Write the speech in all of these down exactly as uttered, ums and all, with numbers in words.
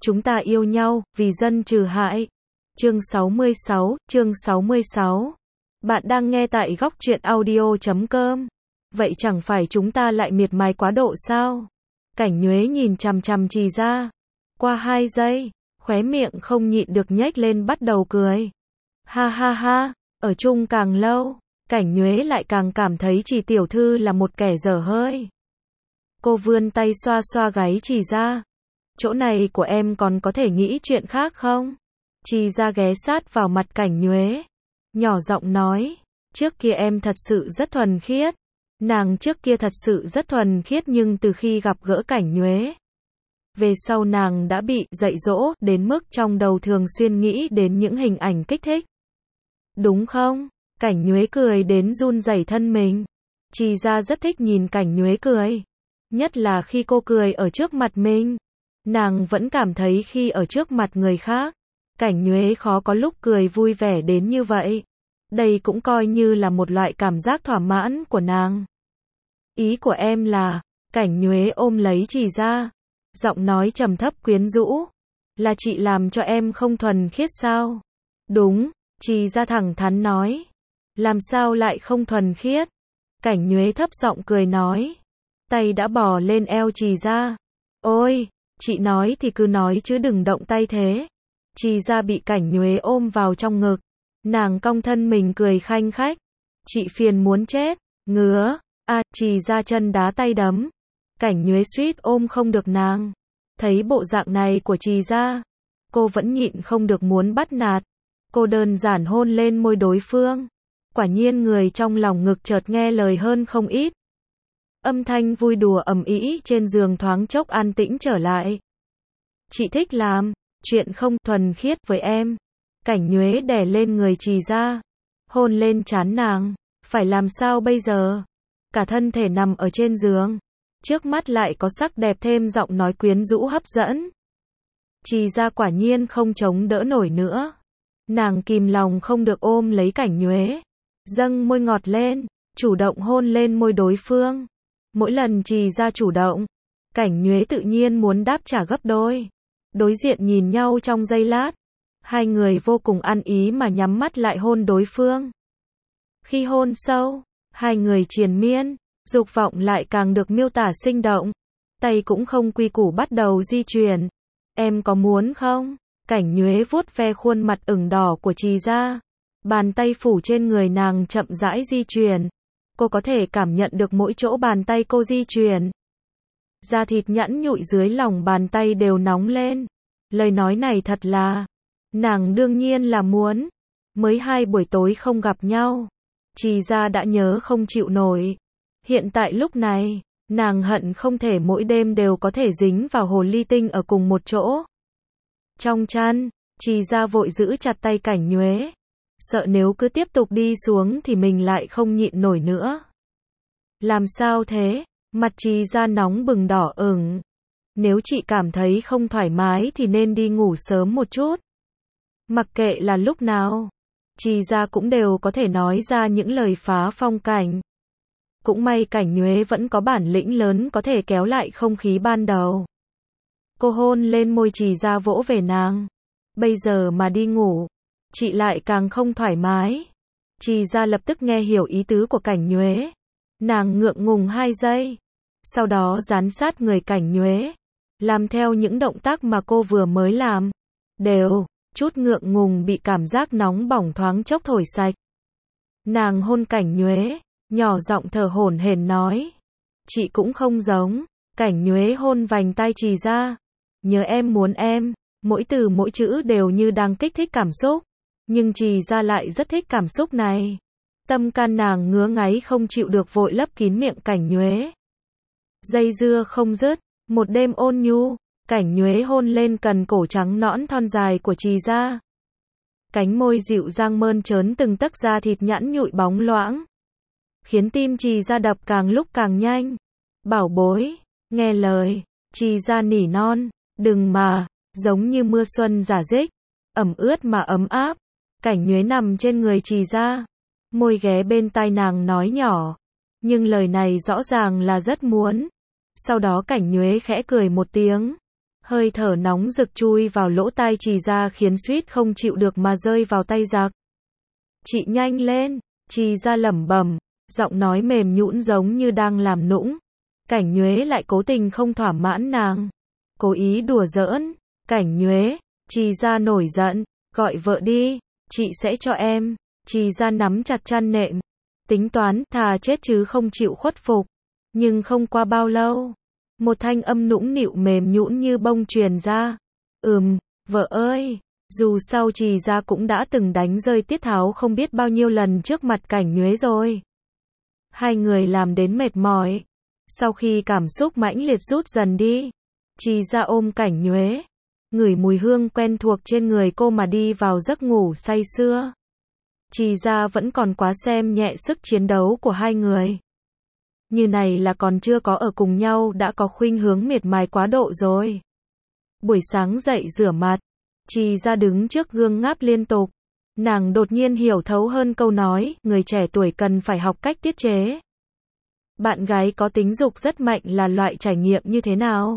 Chúng ta yêu nhau, vì dân trừ hại. Chương sáu mươi sáu, chương sáu mươi sáu. Bạn đang nghe tại góc truyện audio chấm com. Vậy chẳng phải chúng ta lại miệt mài quá độ sao? Cảnh Nhuế nhìn chằm chằm Trì Gia. Qua hai giây, khóe miệng không nhịn được nhếch lên bắt đầu cười. Ha ha ha, ở chung càng lâu, Cảnh Nhuế lại càng cảm thấy Trì tiểu thư là một kẻ dở hơi. Cô vươn tay xoa xoa gáy Trì Gia. Chỗ này của em còn có thể nghĩ chuyện khác không? Trì Gia ghé sát vào mặt Cảnh Nhuế, nhỏ giọng nói, trước kia em thật sự rất thuần khiết. Nàng trước kia thật sự rất thuần khiết nhưng từ khi gặp gỡ Cảnh Nhuế, về sau nàng đã bị dạy dỗ đến mức trong đầu thường xuyên nghĩ đến những hình ảnh kích thích. Đúng không? Cảnh Nhuế cười đến run rẩy thân mình. Trì Gia rất thích nhìn Cảnh Nhuế cười, nhất là khi cô cười ở trước mặt mình. Nàng vẫn cảm thấy khi ở trước mặt người khác, Cảnh Nhuế khó có lúc cười vui vẻ đến như vậy. Đây cũng coi như là một loại cảm giác thỏa mãn của nàng. Ý của em là, Cảnh Nhuế ôm lấy Trì Gia, giọng nói trầm thấp quyến rũ, là chị làm cho em không thuần khiết sao? Đúng, Trì Gia thẳng thắn nói. Làm sao lại không thuần khiết? Cảnh Nhuế thấp giọng cười nói, tay đã bò lên eo Trì Gia. Ôi, chị nói thì cứ nói chứ đừng động tay thế. Trì Gia bị Cảnh Nhuế ôm vào trong ngực, nàng cong thân mình cười khanh khách. Chị phiền muốn chết, ngứa. À, Trì Gia chân đá tay đấm. Cảnh Nhuế suýt ôm không được nàng. Thấy bộ dạng này của Trì Gia, cô vẫn nhịn không được muốn bắt nạt. Cô đơn giản hôn lên môi đối phương. Quả nhiên người trong lòng ngực chợt nghe lời hơn không ít. Âm thanh vui đùa ầm ĩ trên giường thoáng chốc an tĩnh trở lại. Chị thích làm chuyện không thuần khiết với em. Cảnh Nhuế đè lên người Trì Gia, hôn lên trán nàng. Phải làm sao bây giờ? Cả thân thể nằm ở trên giường, trước mắt lại có sắc đẹp thêm giọng nói quyến rũ hấp dẫn. Trì Gia quả nhiên không chống đỡ nổi nữa. Nàng kìm lòng không được ôm lấy Cảnh Nhuế, dâng môi ngọt lên, chủ động hôn lên môi đối phương. Mỗi lần Trì Gia chủ động, Cảnh Nhuế tự nhiên muốn đáp trả gấp đôi. Đối diện nhìn nhau trong giây lát, hai người vô cùng ăn ý mà nhắm mắt lại hôn đối phương. Khi hôn sâu, hai người triền miên, dục vọng lại càng được miêu tả sinh động. Tay cũng không quy củ bắt đầu di chuyển. Em có muốn không? Cảnh Nhuế vuốt ve khuôn mặt ửng đỏ của Trì Gia. Bàn tay phủ trên người nàng chậm rãi di chuyển. Cô có thể cảm nhận được mỗi chỗ bàn tay cô di chuyển. Da thịt nhẵn nhụi dưới lòng bàn tay đều nóng lên. Lời nói này thật là, nàng đương nhiên là muốn. Mới hai buổi tối không gặp nhau, Trì Gia đã nhớ không chịu nổi. Hiện tại lúc này, nàng hận không thể mỗi đêm đều có thể dính vào hồ ly tinh ở cùng một chỗ. Trong chăn, Trì Gia vội giữ chặt tay Cảnh Nhuế, sợ nếu cứ tiếp tục đi xuống thì mình lại không nhịn nổi nữa. Làm sao thế? Mặt Trì Gia nóng bừng đỏ ửng. Nếu chị cảm thấy không thoải mái thì nên đi ngủ sớm một chút. Mặc kệ là lúc nào, Trì Gia cũng đều có thể nói ra những lời phá phong cảnh. Cũng may Cảnh Nhuế vẫn có bản lĩnh lớn có thể kéo lại không khí ban đầu. Cô hôn lên môi Trì Gia vỗ về nàng. Bây giờ mà đi ngủ, chị lại càng không thoải mái. Trì Gia lập tức nghe hiểu ý tứ của Cảnh Nhuế. Nàng ngượng ngùng hai giây, sau đó dán sát người Cảnh Nhuế, làm theo những động tác mà cô vừa mới làm. Đều, chút ngượng ngùng bị cảm giác nóng bỏng thoáng chốc thổi sạch. Nàng hôn Cảnh Nhuế, nhỏ giọng thở hổn hển nói. Chị cũng không giống. Cảnh Nhuế hôn vành tai Trì Gia. Nhớ em muốn em. Mỗi từ mỗi chữ đều như đang kích thích cảm xúc. Nhưng Trì Gia lại rất thích cảm xúc này. Tâm can nàng ngứa ngáy không chịu được vội lấp kín miệng Cảnh Nhuế. Dây dưa không dứt. Một đêm ôn nhu, Cảnh Nhuế hôn lên cần cổ trắng nõn thon dài của Trì Gia. Cánh môi dịu dàng mơn trớn từng tấc da thịt nhẵn nhụi bóng loãng, khiến tim Trì Gia đập càng lúc càng nhanh. Bảo bối, nghe lời. Trì Gia nỉ non. Đừng mà. Giống như mưa xuân rả rích, ẩm ướt mà ấm áp. Cảnh Nhuế nằm trên người Trì Gia, môi ghé bên tai nàng nói nhỏ, nhưng lời này rõ ràng là rất muốn. Sau đó Cảnh Nhuế khẽ cười một tiếng, Hơi thở nóng rực chui vào lỗ tai Trì Gia khiến suýt không chịu được mà rơi vào tay giặc. Chị nhanh lên, Trì Gia lẩm bẩm, giọng nói mềm nhũn giống như đang làm nũng. Cảnh Nhuế lại cố tình không thỏa mãn nàng. Cố ý đùa giỡn. Cảnh Nhuế, Trì Gia nổi giận, gọi vợ đi, chị sẽ cho em. Trì Gia nắm chặt chăn nệm. Tính toán, thà chết chứ không chịu khuất phục. Nhưng không qua bao lâu, một thanh âm nũng nịu mềm nhũn như bông truyền ra. Ừm, vợ ơi. Dù sao Trì Gia cũng đã từng đánh rơi Tiết Tháo không biết bao nhiêu lần trước mặt Cảnh Nhuế rồi. Hai người làm đến mệt mỏi. Sau khi cảm xúc mãnh liệt rút dần đi, Trì Gia ôm Cảnh Nhuế, ngửi mùi hương quen thuộc trên người cô mà đi vào giấc ngủ say sưa. Trì Gia vẫn còn quá xem nhẹ sức chiến đấu của hai người. Như này là còn chưa có ở cùng nhau đã có khuynh hướng miệt mài quá độ rồi. Buổi sáng dậy rửa mặt, Trì Gia đứng trước gương ngáp liên tục. Nàng đột nhiên hiểu thấu hơn câu nói, người trẻ tuổi cần phải học cách tiết chế. Bạn gái có tính dục rất mạnh là loại trải nghiệm như thế nào?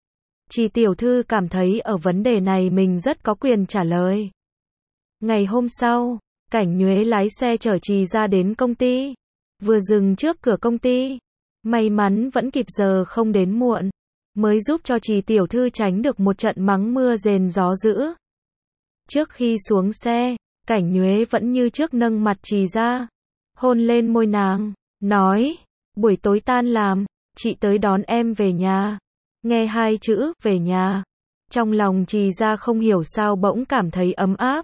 Trì tiểu thư cảm thấy ở vấn đề này mình rất có quyền trả lời. Ngày hôm sau, Cảnh Nhuế lái xe chở Trì Gia đến công ty. Vừa dừng trước cửa công ty, may mắn vẫn kịp giờ không đến muộn, mới giúp cho Trì tiểu thư tránh được một trận mắng mưa rền gió dữ. Trước khi xuống xe, Cảnh Nhuế vẫn như trước nâng mặt Trì Gia, hôn lên môi nàng, nói, buổi tối tan làm, chị tới đón em về nhà. Nghe hai chữ, về nhà. Trong lòng Trì Gia không hiểu sao bỗng cảm thấy ấm áp.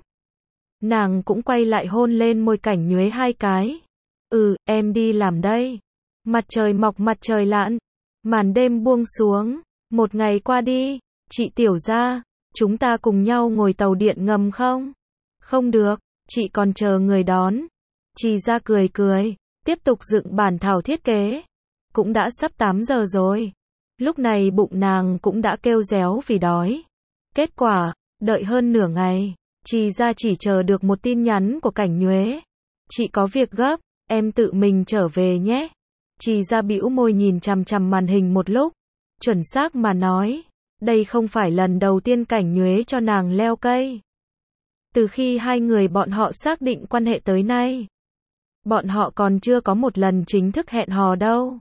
Nàng cũng quay lại hôn lên môi Cảnh Nhuế hai cái. Ừ, em đi làm đây. Mặt trời mọc mặt trời lặn. Màn đêm buông xuống. Một ngày qua đi. Chị tiểu gia, chúng ta cùng nhau ngồi tàu điện ngầm không? Không được, chị còn chờ người đón. Trì Gia cười cười, tiếp tục dựng bản thảo thiết kế. Cũng đã sắp tám giờ rồi. Lúc này bụng nàng cũng đã kêu réo vì đói. Kết quả, đợi hơn nửa ngày, Trì Gia chỉ chờ được một tin nhắn của Cảnh Nhuế. Chị có việc gấp, em tự mình trở về nhé. Trì Gia bĩu môi nhìn chằm chằm màn hình một lúc. Chuẩn xác mà nói, đây không phải lần đầu tiên Cảnh Nhuế cho nàng leo cây. Từ khi hai người bọn họ xác định quan hệ tới nay, bọn họ còn chưa có một lần chính thức hẹn hò đâu.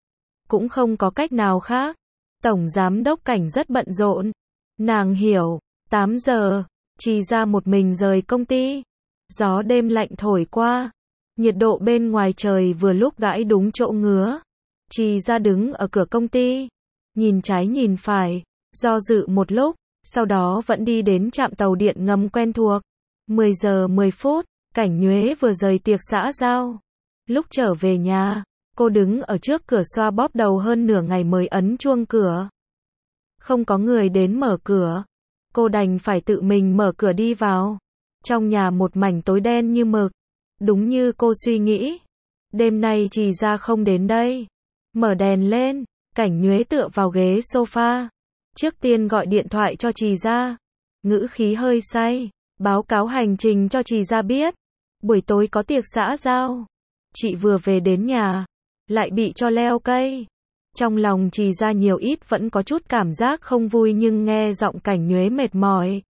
Cũng không có cách nào khác. Tổng giám đốc Cảnh rất bận rộn. Nàng hiểu, tám giờ, Trì Gia một mình rời công ty. Gió đêm lạnh thổi qua. Nhiệt độ bên ngoài trời vừa lúc gãi đúng chỗ ngứa. Trì Gia đứng ở cửa công ty. Nhìn trái nhìn phải. Do dự một lúc. Sau đó vẫn đi đến trạm tàu điện ngầm quen thuộc. mười giờ mười phút. Cảnh Nhuế vừa rời tiệc xã giao. Lúc trở về nhà, cô đứng ở trước cửa xoa bóp đầu hơn nửa ngày mới ấn chuông cửa. Không có người đến mở cửa. Cô đành phải tự mình mở cửa đi vào. Trong nhà một mảnh tối đen như mực. Đúng như cô suy nghĩ. Đêm nay Trì Gia không đến đây. Mở đèn lên, Cảnh Nhuế tựa vào ghế sofa. Trước tiên gọi điện thoại cho Trì Gia. Ngữ khí hơi say. Báo cáo hành trình cho Trì Gia biết. Buổi tối có tiệc xã giao. Chị vừa về đến nhà. Lại bị cho leo cây. Trong lòng Trì Gia nhiều ít vẫn có chút cảm giác không vui nhưng nghe giọng Cảnh Nhuế mệt mỏi.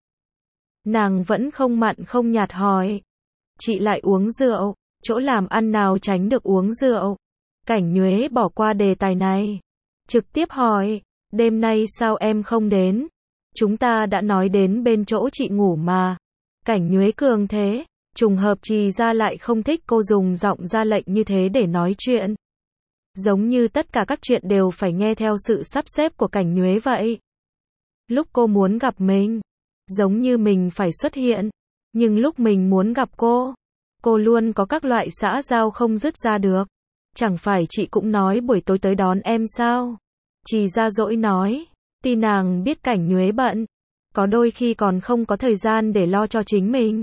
Nàng vẫn không mặn không nhạt hỏi. Chị lại uống rượu, chỗ làm ăn nào tránh được uống rượu. Cảnh Nhuế bỏ qua đề tài này. Trực tiếp hỏi, đêm nay sao em không đến? Chúng ta đã nói đến bên chỗ chị ngủ mà. Cảnh Nhuế cường thế, trùng hợp Trì Gia lại không thích cô dùng giọng ra lệnh như thế để nói chuyện. Giống như tất cả các chuyện đều phải nghe theo sự sắp xếp của Cảnh Nhuế vậy. Lúc cô muốn gặp mình, giống như mình phải xuất hiện. Nhưng lúc mình muốn gặp cô, cô luôn có các loại xã giao không dứt ra được. Chẳng phải chị cũng nói buổi tối tới đón em sao? Trì Gia dỗi nói, tuy nàng biết Cảnh Nhuế bận, có đôi khi còn không có thời gian để lo cho chính mình.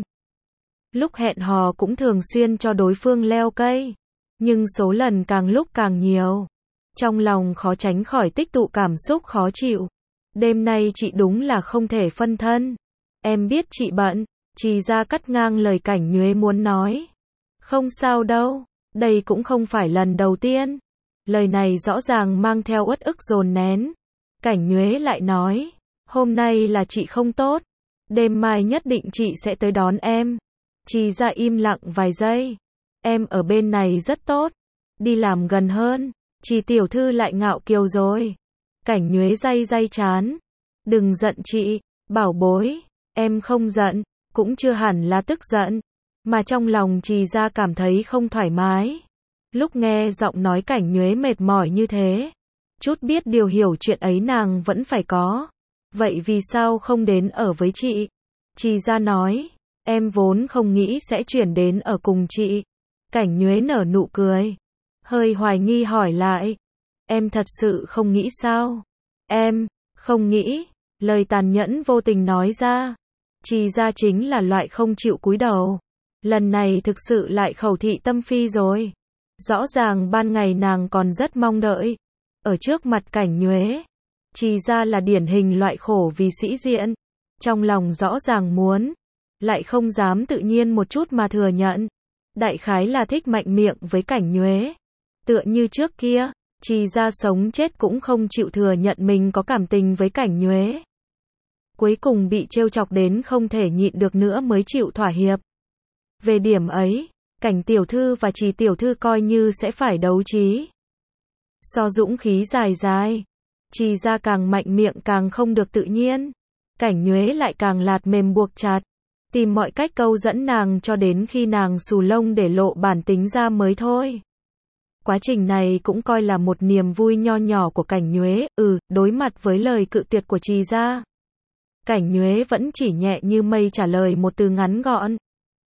Lúc hẹn hò cũng thường xuyên cho đối phương leo cây, nhưng số lần càng lúc càng nhiều. Trong lòng khó tránh khỏi tích tụ cảm xúc khó chịu. Đêm nay chị đúng là không thể phân thân. Em biết chị bận. Trì Gia cắt ngang lời Cảnh Nhuế muốn nói. Không sao đâu, đây cũng không phải lần đầu tiên. Lời này rõ ràng mang theo uất ức dồn nén. Cảnh Nhuế lại nói, Hôm nay là chị không tốt. Đêm mai nhất định chị sẽ tới đón em. Trì Gia im lặng vài giây. Em ở bên này rất tốt. Đi làm gần hơn. Trì tiểu thư lại ngạo kiều rồi. Cảnh Nhuế day day chán. Đừng giận chị, bảo bối. Em không giận, cũng chưa hẳn là tức giận. Mà trong lòng Trì Gia cảm thấy không thoải mái. Lúc nghe giọng nói Cảnh Nhuế mệt mỏi như thế. Chút biết điều hiểu chuyện ấy nàng vẫn phải có. Vậy vì sao không đến ở với chị? Trì Gia nói, em vốn không nghĩ sẽ chuyển đến ở cùng chị. Cảnh Nhuế nở nụ cười. Hơi hoài nghi hỏi lại. Em thật sự không nghĩ sao? Em, không nghĩ. Lời tàn nhẫn vô tình nói ra. Trì Gia chính là loại không chịu cúi đầu. Lần này thực sự lại khẩu thị tâm phi rồi. Rõ ràng ban ngày nàng còn rất mong đợi. Ở trước mặt Cảnh Nhuế. Trì Gia là điển hình loại khổ vì sĩ diện. Trong lòng rõ ràng muốn. Lại không dám tự nhiên một chút mà thừa nhận. Đại khái là thích mạnh miệng với Cảnh Nhuế. Tựa như trước kia, Trì Gia sống chết cũng không chịu thừa nhận mình có cảm tình với Cảnh Nhuế. Cuối cùng bị trêu chọc đến không thể nhịn được nữa mới chịu thỏa hiệp. Về điểm ấy, Cảnh tiểu thư và Trì tiểu thư coi như sẽ phải đấu trí. So dũng khí dài dài, Trì Gia càng mạnh miệng càng không được tự nhiên. Cảnh Nhuế lại càng lạt mềm buộc chặt. Tìm mọi cách câu dẫn nàng cho đến khi nàng xù lông để lộ bản tính ra mới thôi. Quá trình này cũng coi là một niềm vui nho nhỏ của Cảnh Nhuế, ừ, đối mặt với lời cự tuyệt của Trì Gia. Cảnh Nhuế vẫn chỉ nhẹ như mây trả lời một từ ngắn gọn.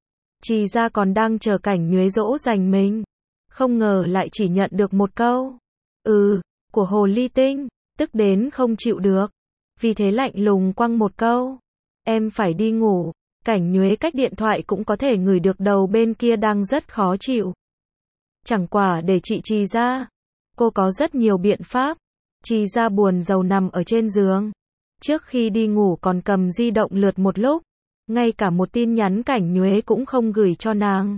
Trì Gia còn đang chờ Cảnh Nhuế dỗ dành mình. Không ngờ lại chỉ nhận được một câu. Ừ, của hồ ly tinh, tức đến không chịu được. Vì thế lạnh lùng quăng một câu. Em phải đi ngủ. Cảnh Nhuế cách điện thoại cũng có thể ngửi được đầu bên kia đang rất khó chịu. Chẳng quả để chị Trì Gia. Cô có rất nhiều biện pháp. Trì Gia buồn rầu nằm ở trên giường. Trước khi đi ngủ còn cầm di động lượt một lúc. Ngay cả một tin nhắn Cảnh Nhuế cũng không gửi cho nàng.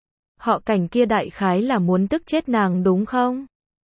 Họ Cảnh kia đại khái là muốn tức chết nàng đúng không?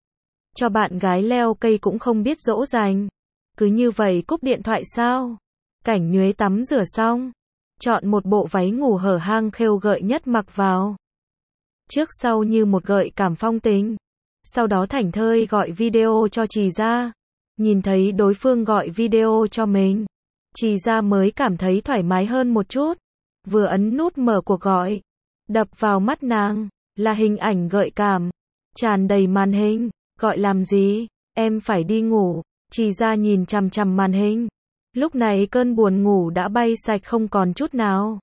Cho bạn gái leo cây cũng không biết dỗ dành. Cứ như vậy cúp điện thoại sao? Cảnh Nhuế tắm rửa xong. Chọn một bộ váy ngủ hở hang khêu gợi nhất mặc vào. Trước sau như một gợi cảm phong tình. Sau đó thảnh thơi gọi video cho Trì Gia. Nhìn thấy đối phương gọi video cho mình. Trì Gia mới cảm thấy thoải mái hơn một chút. Vừa ấn nút mở cuộc gọi. Đập vào mắt nàng. Là hình ảnh gợi cảm. Tràn đầy màn hình. Gọi làm gì? Em phải đi ngủ. Trì Gia nhìn chằm chằm màn hình. Lúc này cơn buồn ngủ đã bay sạch không còn chút nào.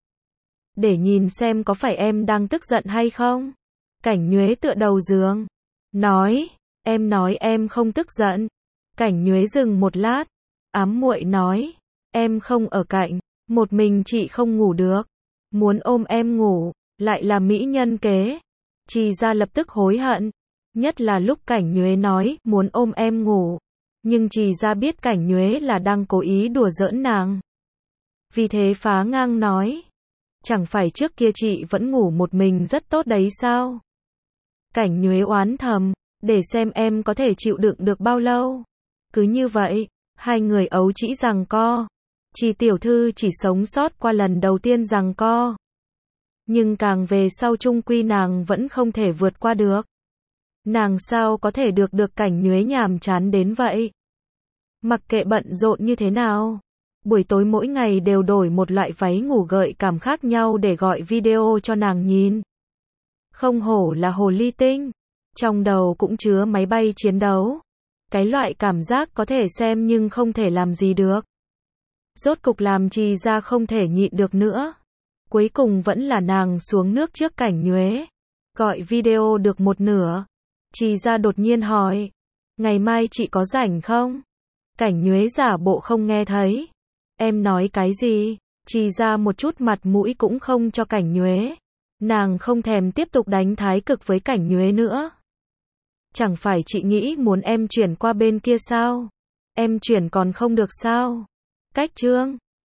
Để nhìn xem có phải em đang tức giận hay không? Cảnh Nhuế tựa đầu giường. Nói, em nói em không tức giận. Cảnh Nhuế dừng một lát. Ám muội nói, em không ở cạnh, một mình chị không ngủ được. Muốn ôm em ngủ, lại là mỹ nhân kế. Trì Gia lập tức hối hận. Nhất là lúc Cảnh Nhuế nói, muốn ôm em ngủ. Nhưng Trì Gia biết Cảnh Nhuế là đang cố ý đùa giỡn nàng. Vì thế phá ngang nói. Chẳng phải trước kia chị vẫn ngủ một mình rất tốt đấy sao? Cảnh Nhuế oán thầm. Để xem em có thể chịu đựng được bao lâu. Cứ như vậy, hai người ấu trĩ giằng co. Trì tiểu thư chỉ sống sót qua lần đầu tiên giằng co. Nhưng càng về sau chung quy nàng vẫn không thể vượt qua được. Nàng sao có thể được được Cảnh Nhuế nhàm chán đến vậy? Mặc kệ bận rộn như thế nào, buổi tối mỗi ngày đều đổi một loại váy ngủ gợi cảm khác nhau để gọi video cho nàng nhìn. Không hổ là hồ ly tinh, trong đầu cũng chứa máy bay chiến đấu. Cái loại cảm giác có thể xem nhưng không thể làm gì được. Rốt cục làm Trì Gia không thể nhịn được nữa. Cuối cùng vẫn là nàng xuống nước trước Cảnh Nhuế. Gọi video được một nửa. Trì Gia đột nhiên hỏi. Ngày mai chị có rảnh không? Cảnh Nhuế giả bộ không nghe thấy. Em nói cái gì? Trì Gia một chút mặt mũi cũng không cho Cảnh Nhuế. Nàng không thèm tiếp tục đánh thái cực với Cảnh Nhuế nữa. Chẳng phải chị nghĩ muốn em chuyển qua bên kia sao? Em chuyển còn không được sao? Cách chương